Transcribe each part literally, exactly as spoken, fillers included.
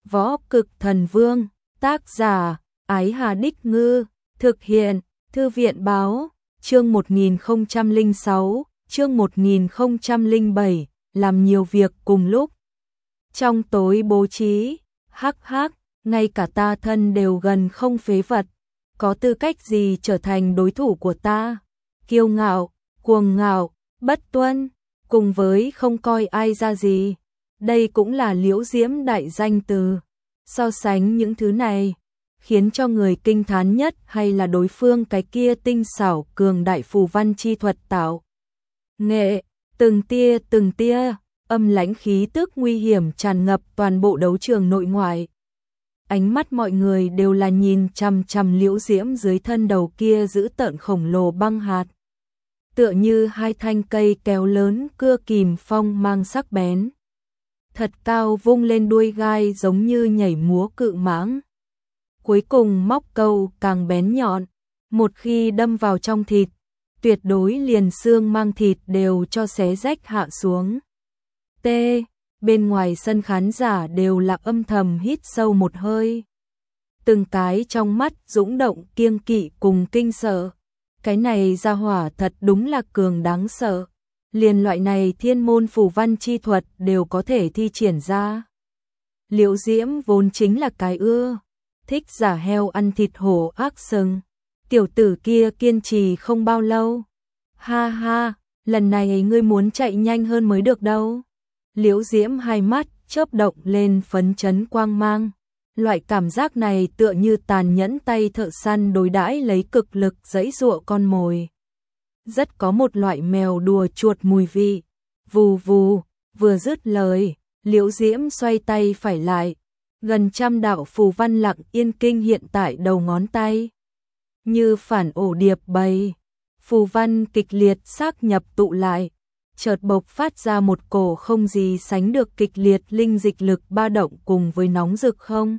Võ Cực Thần Vương, tác giả, Ái Hà Đích Ngư, thực hiện, Thư viện Báo, chương một nghìn không trăm lẻ sáu, chương một nghìn không trăm lẻ bảy, làm nhiều việc cùng lúc. Trong tối bố trí, hắc hắc, ngay cả ta thân đều gần không phế vật, có tư cách gì trở thành đối thủ của ta? Kiêu ngạo, cuồng ngạo, bất tuân, cùng với không coi ai ra gì. Đây cũng là Liễu Diễm đại danh từ. So sánh những thứ này, khiến cho người kinh thán nhất hay là đối phương cái kia tinh xảo cường đại phù văn chi thuật tạo nghệ, từng tia từng tia, âm lãnh khí tức nguy hiểm tràn ngập toàn bộ đấu trường nội ngoại. Ánh mắt mọi người đều là nhìn chằm chằm Liễu Diễm dưới thân đầu kia giữ tợn khổng lồ băng hạt. Tựa như hai thanh cây kéo lớn cưa kìm phong mang sắc bén. Thật cao vung lên đuôi gai giống như nhảy múa cự mãng. Cuối cùng móc câu càng bén nhọn, một khi đâm vào trong thịt, tuyệt đối liền xương mang thịt đều cho xé rách hạ xuống. T. Bên ngoài sân khán giả đều là âm thầm hít sâu một hơi. Từng cái trong mắt dũng động kiêng kỵ cùng kinh sợ. Cái này ra hỏa thật đúng là cường đáng sợ. Liền loại này thiên môn phù văn chi thuật đều có thể thi triển ra. Liễu Diễm vốn chính là cái ưa thích giả heo ăn thịt hổ ác sừng. Tiểu tử kia kiên trì không bao lâu. Ha ha, lần này ngươi muốn chạy nhanh hơn mới được đâu. Liễu Diễm hai mắt chớp động lên phấn chấn quang mang. Loại cảm giác này tựa như tàn nhẫn tay thợ săn đối đãi lấy cực lực giãy giụa con mồi. Rất có một loại mèo đùa chuột mùi vị. Vù vù, vừa dứt lời, Liễu Diễm xoay tay phải lại. Gần trăm đạo phù văn lặng yên kinh hiện tại đầu ngón tay. Như phản ổ điệp bầy. Phù văn kịch liệt xác nhập tụ lại. Chợt bộc phát ra một cổ không gì sánh được kịch liệt linh dịch lực ba động cùng với nóng rực không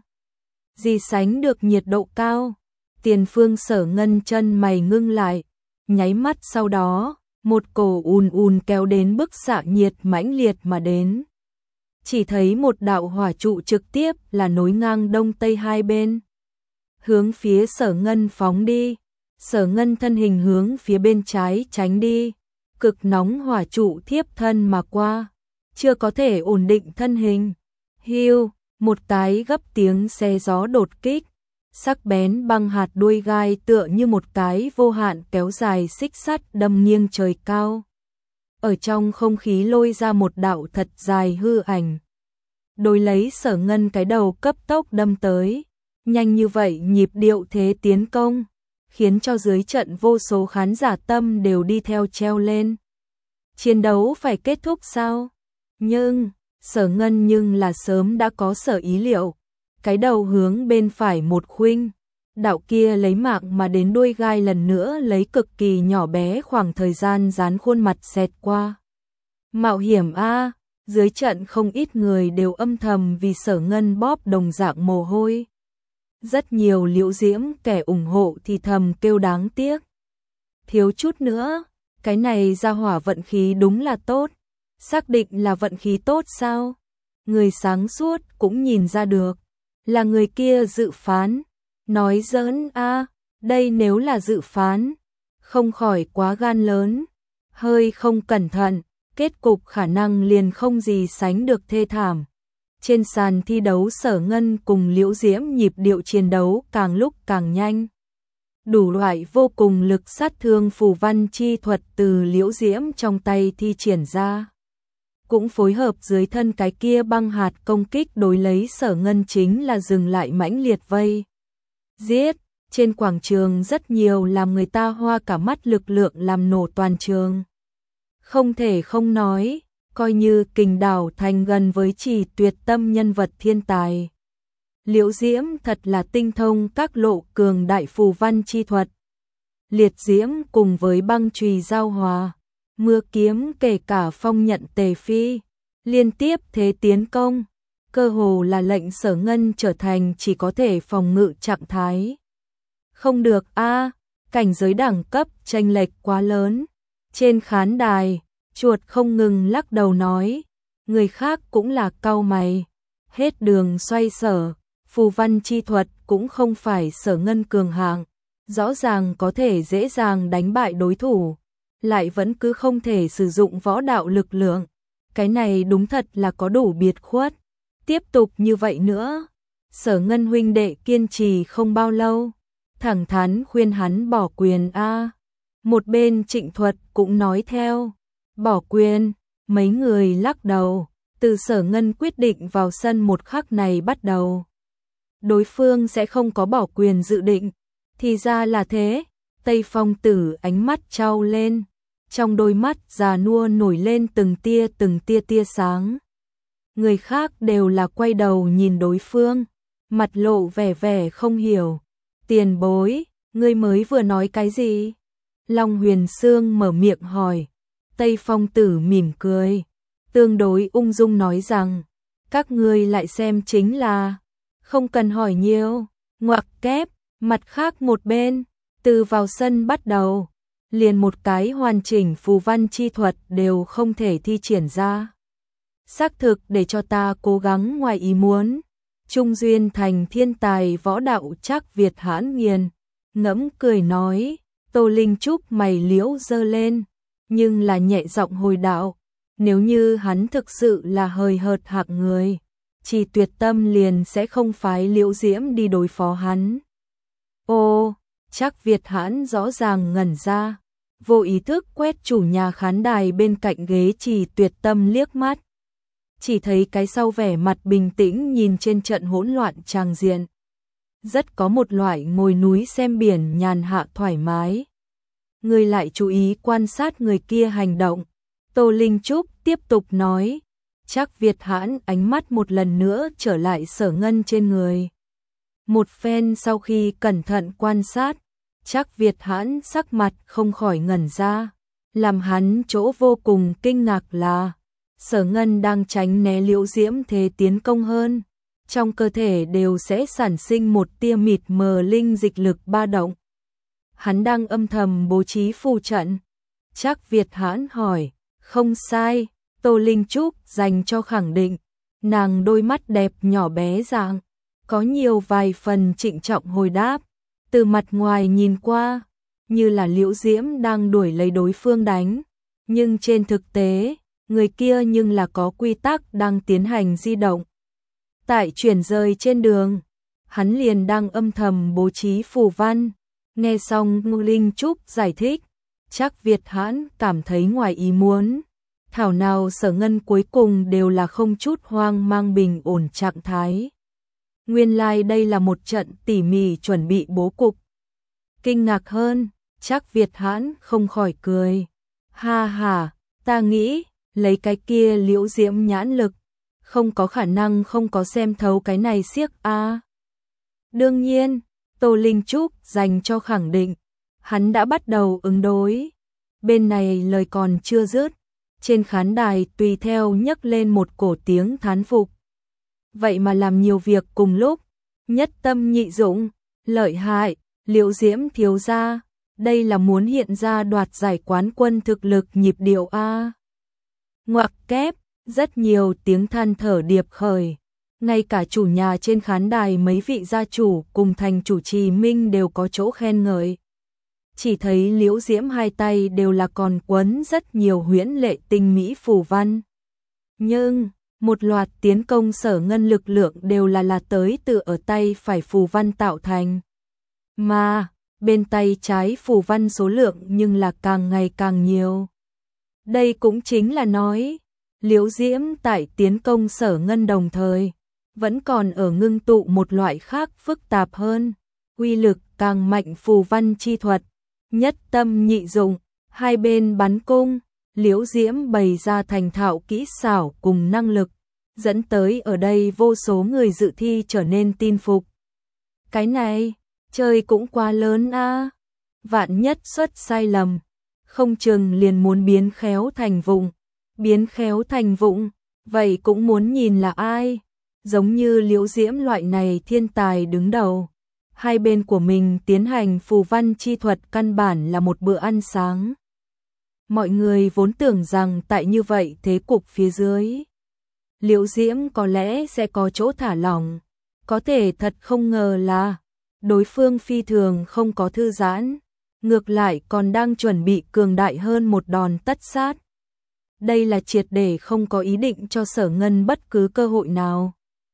gì sánh được nhiệt độ cao. Tiền phương Sở Ngân chân mày ngưng lại, nháy mắt sau đó, một cổ ùn ùn kéo đến bức xạ nhiệt mãnh liệt mà đến. Chỉ thấy một đạo hỏa trụ trực tiếp là nối ngang đông tây hai bên, hướng phía Sở Ngân phóng đi. Sở Ngân thân hình hướng phía bên trái tránh đi. Cực nóng hỏa trụ thiếp thân mà qua, chưa có thể ổn định thân hình. Hiu, một cái gấp tiếng xe gió đột kích, sắc bén băng hạt đuôi gai tựa như một cái vô hạn kéo dài xích sắt đâm nghiêng trời cao. Ở trong không khí lôi ra một đạo thật dài hư ảnh. Đối lấy Sở Ngân cái đầu cấp tốc đâm tới, nhanh như vậy nhịp điệu thế tiến công, khiến cho dưới trận vô số khán giả tâm đều đi theo treo lên. Chiến đấu phải kết thúc sao? Nhưng, Sở Ngân nhưng là sớm đã có sở ý liệu. Cái đầu hướng bên phải một khuynh, đạo kia lấy mạng mà đến đuôi gai lần nữa lấy cực kỳ nhỏ bé khoảng thời gian dán khuôn mặt xẹt qua. Mạo hiểm a, dưới trận không ít người đều âm thầm vì Sở Ngân bóp đồng dạng mồ hôi. Rất nhiều Liễu Diễm kẻ ủng hộ thì thầm kêu đáng tiếc. Thiếu chút nữa, cái này ra hỏa vận khí đúng là tốt. Xác định là vận khí tốt sao? Người sáng suốt cũng nhìn ra được. Là người kia dự phán. Nói giỡn a, đây nếu là dự phán, không khỏi quá gan lớn. Hơi không cẩn thận, kết cục khả năng liền không gì sánh được thê thảm. Trên sàn thi đấu Sở Ngân cùng Liễu Diễm nhịp điệu chiến đấu càng lúc càng nhanh. Đủ loại vô cùng lực sát thương phù văn chi thuật từ Liễu Diễm trong tay thi triển ra. Cũng phối hợp dưới thân cái kia băng hạt công kích đối lấy Sở Ngân chính là dừng lại mãnh liệt vây. Giết, trên quảng trường rất nhiều làm người ta hoa cả mắt lực lượng làm nổ toàn trường. Không thể không nói, coi như Kình Đảo Thành gần với Chỉ Tuyệt Tâm nhân vật thiên tài. Liễu Diễm thật là tinh thông các lộ cường đại phù văn chi thuật. Liệt diễm cùng với băng chùy giao hòa, mưa kiếm kể cả phong nhận tề phi, liên tiếp thế tiến công, cơ hồ là lệnh Sở Ngân trở thành chỉ có thể phòng ngự trạng thái. Không được a, cảnh giới đẳng cấp chênh lệch quá lớn. Trên khán đài, chuột không ngừng lắc đầu nói, người khác cũng là cau mày. Hết đường xoay sở, phù văn chi thuật cũng không phải Sở Ngân cường hạng, rõ ràng có thể dễ dàng đánh bại đối thủ, lại vẫn cứ không thể sử dụng võ đạo lực lượng. Cái này đúng thật là có đủ biệt khuất. Tiếp tục như vậy nữa, Sở Ngân huynh đệ kiên trì không bao lâu, thẳng thắn khuyên hắn bỏ quyền a. Một bên Trịnh Thuật cũng nói theo, bỏ quyền, mấy người lắc đầu, từ Sở Ngân quyết định vào sân một khắc này bắt đầu. Đối phương sẽ không có bỏ quyền dự định, thì ra là thế. Tây Phong Tử ánh mắt trao lên, trong đôi mắt già nua nổi lên từng tia từng tia tia sáng. Người khác đều là quay đầu nhìn đối phương, mặt lộ vẻ vẻ không hiểu. Tiền bối, ngươi mới vừa nói cái gì? Long Huyền Sương mở miệng hỏi. Tây Phong Tử mỉm cười, tương đối ung dung nói rằng, các ngươi lại xem chính là, không cần hỏi nhiều, ngoặc kép. Mặt khác một bên, từ vào sân bắt đầu, liền một cái hoàn chỉnh phù văn chi thuật đều không thể thi triển ra. Xác thực để cho ta cố gắng ngoài ý muốn. Trung Duyên thành thiên tài võ đạo Trác Việt hãn nghiền, ngẫm cười nói. Tô Linh Trúc mày liễu giơ lên, nhưng là nhẹ giọng hồi đạo, nếu như hắn thực sự là hời hợt hạng người, Chỉ Tuyệt Tâm liền sẽ không phái Liễu Diễm đi đối phó hắn. Ô, Trác Việt hãn rõ ràng ngẩn ra, vô ý thức quét chủ nhà khán đài bên cạnh ghế Chỉ Tuyệt Tâm liếc mắt. Chỉ thấy cái sau vẻ mặt bình tĩnh nhìn trên trận hỗn loạn tràng diện. Rất có một loại ngồi núi xem biển nhàn hạ thoải mái. Người lại chú ý quan sát người kia hành động. Tô Linh Trúc tiếp tục nói. Trác Việt hãn ánh mắt một lần nữa trở lại Sở Ngân trên người. Một phen sau khi cẩn thận quan sát, Trác Việt hãn sắc mặt không khỏi ngẩn ra. Làm hắn chỗ vô cùng kinh ngạc là Sở Ngân đang tránh né Liễu Diễm thế tiến công hơn. Trong cơ thể đều sẽ sản sinh một tia mịt mờ linh dịch lực ba động. Hắn đang âm thầm bố trí phù trận. Trác Việt hãn hỏi, không sai, Tô Linh Trúc dành cho khẳng định. Nàng đôi mắt đẹp nhỏ bé dạng, có nhiều vài phần trịnh trọng hồi đáp. Từ mặt ngoài nhìn qua, như là Liễu Diễm đang đuổi lấy đối phương đánh. Nhưng trên thực tế, người kia nhưng là có quy tắc đang tiến hành di động. Tại chuyển rời trên đường, hắn liền đang âm thầm bố trí phù văn. Nghe xong Ngô Linh Trúc giải thích, Trác Việt hãn cảm thấy ngoài ý muốn. Thảo nào Sở Ngân cuối cùng đều là không chút hoang mang bình ổn trạng thái. Nguyên lai like đây là một trận tỉ mỉ chuẩn bị bố cục. Kinh ngạc hơn, Trác Việt hãn không khỏi cười. Ha ha, ta nghĩ, lấy cái kia Liễu Diễm nhãn lực, không có khả năng không có xem thấu cái này siếc a. À. Đương nhiên, Tô Linh Trúc dành cho khẳng định, hắn đã bắt đầu ứng đối. Bên này lời còn chưa dứt, trên khán đài tùy theo nhấc lên một cổ tiếng thán phục. Vậy mà làm nhiều việc cùng lúc, nhất tâm nhị dụng, lợi hại, Liễu Diễm thiếu gia, đây là muốn hiện ra đoạt giải quán quân thực lực nhịp điệu a. Ngoặc kép, rất nhiều tiếng than thở điệp khởi. Ngay cả chủ nhà trên khán đài mấy vị gia chủ cùng thành chủ Trì Minh đều có chỗ khen ngợi. Chỉ thấy Liễu Diễm hai tay đều là còn quấn rất nhiều huyễn lệ tinh mỹ phù văn. Nhưng, một loạt tiến công Sở Ngân lực lượng đều là là tới từ ở tay phải phù văn tạo thành. Mà, bên tay trái phù văn số lượng nhưng là càng ngày càng nhiều. Đây cũng chính là nói, Liễu Diễm tại tiến công Sở Ngân đồng thời, vẫn còn ở ngưng tụ một loại khác phức tạp hơn, uy lực càng mạnh phù văn chi thuật, nhất tâm nhị dụng, hai bên bắn cung, Liễu Diễm bày ra thành thạo kỹ xảo cùng năng lực, dẫn tới ở đây vô số người dự thi trở nên tin phục. Cái này, chơi cũng quá lớn a, vạn nhất xuất sai lầm, không chừng liền muốn biến khéo thành vụng, biến khéo thành vụng, vậy cũng muốn nhìn là ai. Giống như Liễu Diễm loại này thiên tài đứng đầu, hai bên của mình tiến hành phù văn chi thuật căn bản là một bữa ăn sáng. Mọi người vốn tưởng rằng tại như vậy thế cục phía dưới, Liễu Diễm có lẽ sẽ có chỗ thả lỏng, có thể thật không ngờ là đối phương phi thường không có thư giãn, ngược lại còn đang chuẩn bị cường đại hơn một đòn tất sát. Đây là triệt để không có ý định cho Sở Ngân bất cứ cơ hội nào.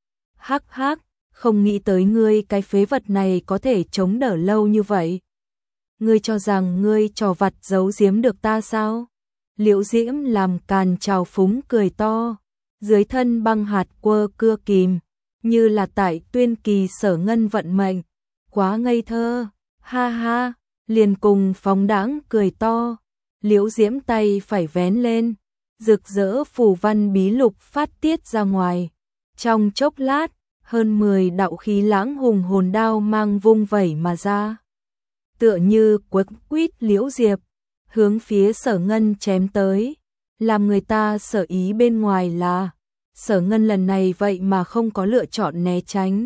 Hắc hắc, không nghĩ tới ngươi cái phế vật này có thể chống đỡ lâu như vậy. Ngươi cho rằng ngươi trò vặt giấu giếm được ta sao? Liễu Diễm làm càn trào phúng cười to, dưới thân băng hạt quơ cưa kìm, như là tại tuyên kỳ Sở Ngân vận mệnh. Quá ngây thơ, ha ha, liền cùng phóng đãng cười to. Liễu Diễm tay phải vén lên, rực rỡ phù văn bí lục phát tiết ra ngoài. Trong chốc lát, hơn mười đạo khí lãng hùng hồn đao mang vung vẩy mà ra. Tựa như quất quýt liễu diệp, hướng phía Sở Ngân chém tới, làm người ta sở ý bên ngoài là Sở Ngân lần này vậy mà không có lựa chọn né tránh.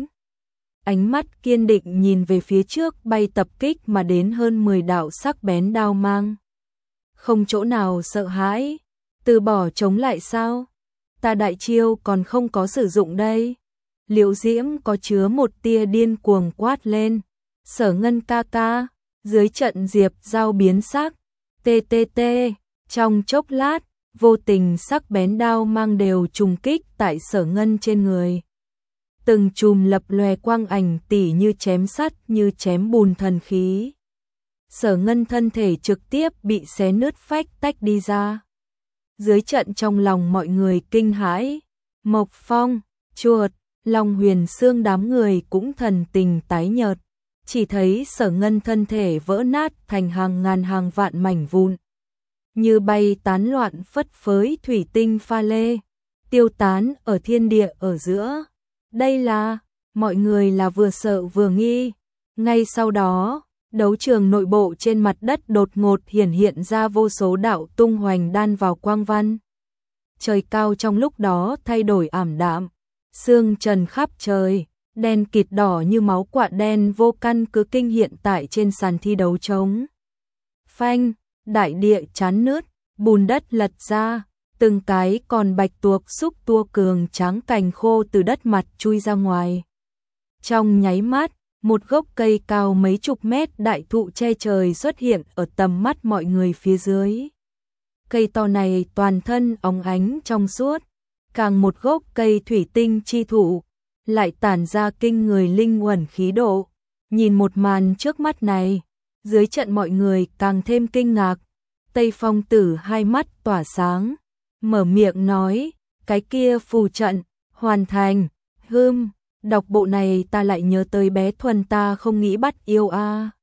Ánh mắt kiên định nhìn về phía trước bay tập kích mà đến hơn mười đạo sắc bén đao mang. Không chỗ nào sợ hãi, từ bỏ chống lại sao? Ta đại chiêu còn không có sử dụng đây. Liễu Diễm có chứa một tia điên cuồng quát lên. Sở Ngân ca ca, dưới trận diệp giao biến sắc, tê tê tê, trong chốc lát, vô tình sắc bén đao mang đều trùng kích tại Sở Ngân trên người. Từng chùm lập lòe quang ảnh tỉ như chém sắt như chém bùn thần khí. Sở Ngân thân thể trực tiếp bị xé nứt phách tách đi ra. Dưới trận trong lòng mọi người kinh hãi, Mộc Phong, Chuột, Long Huyền Xương đám người cũng thần tình tái nhợt, chỉ thấy Sở Ngân thân thể vỡ nát thành hàng ngàn hàng vạn mảnh vụn, như bay tán loạn phất phới thủy tinh pha lê, tiêu tán ở thiên địa ở giữa. Đây là, mọi người là vừa sợ vừa nghi. Ngay sau đó, đấu trường nội bộ trên mặt đất đột ngột hiển hiện ra vô số đạo tung hoành đan vào quang văn. Trời cao trong lúc đó thay đổi ảm đạm, sương trần khắp trời, đen kịt đỏ như máu quạ đen vô căn cứ kinh hiện tại trên sàn thi đấu trống. Phanh, đại địa chán nứt, bùn đất lật ra, từng cái còn bạch tuộc xúc tua cường tráng cành khô từ đất mặt chui ra ngoài. Trong nháy mắt, một gốc cây cao mấy chục mét đại thụ che trời xuất hiện ở tầm mắt mọi người phía dưới. Cây to này toàn thân óng ánh trong suốt, càng một gốc cây thủy tinh chi thụ, lại tản ra kinh người linh uẩn khí độ. Nhìn một màn trước mắt này, dưới trận mọi người càng thêm kinh ngạc. Tây Phong Tử hai mắt tỏa sáng, mở miệng nói, cái kia phù trận, hoàn thành, hưm, đọc bộ này ta lại nhớ tới bé Thuần ta không nghĩ bắt yêu a.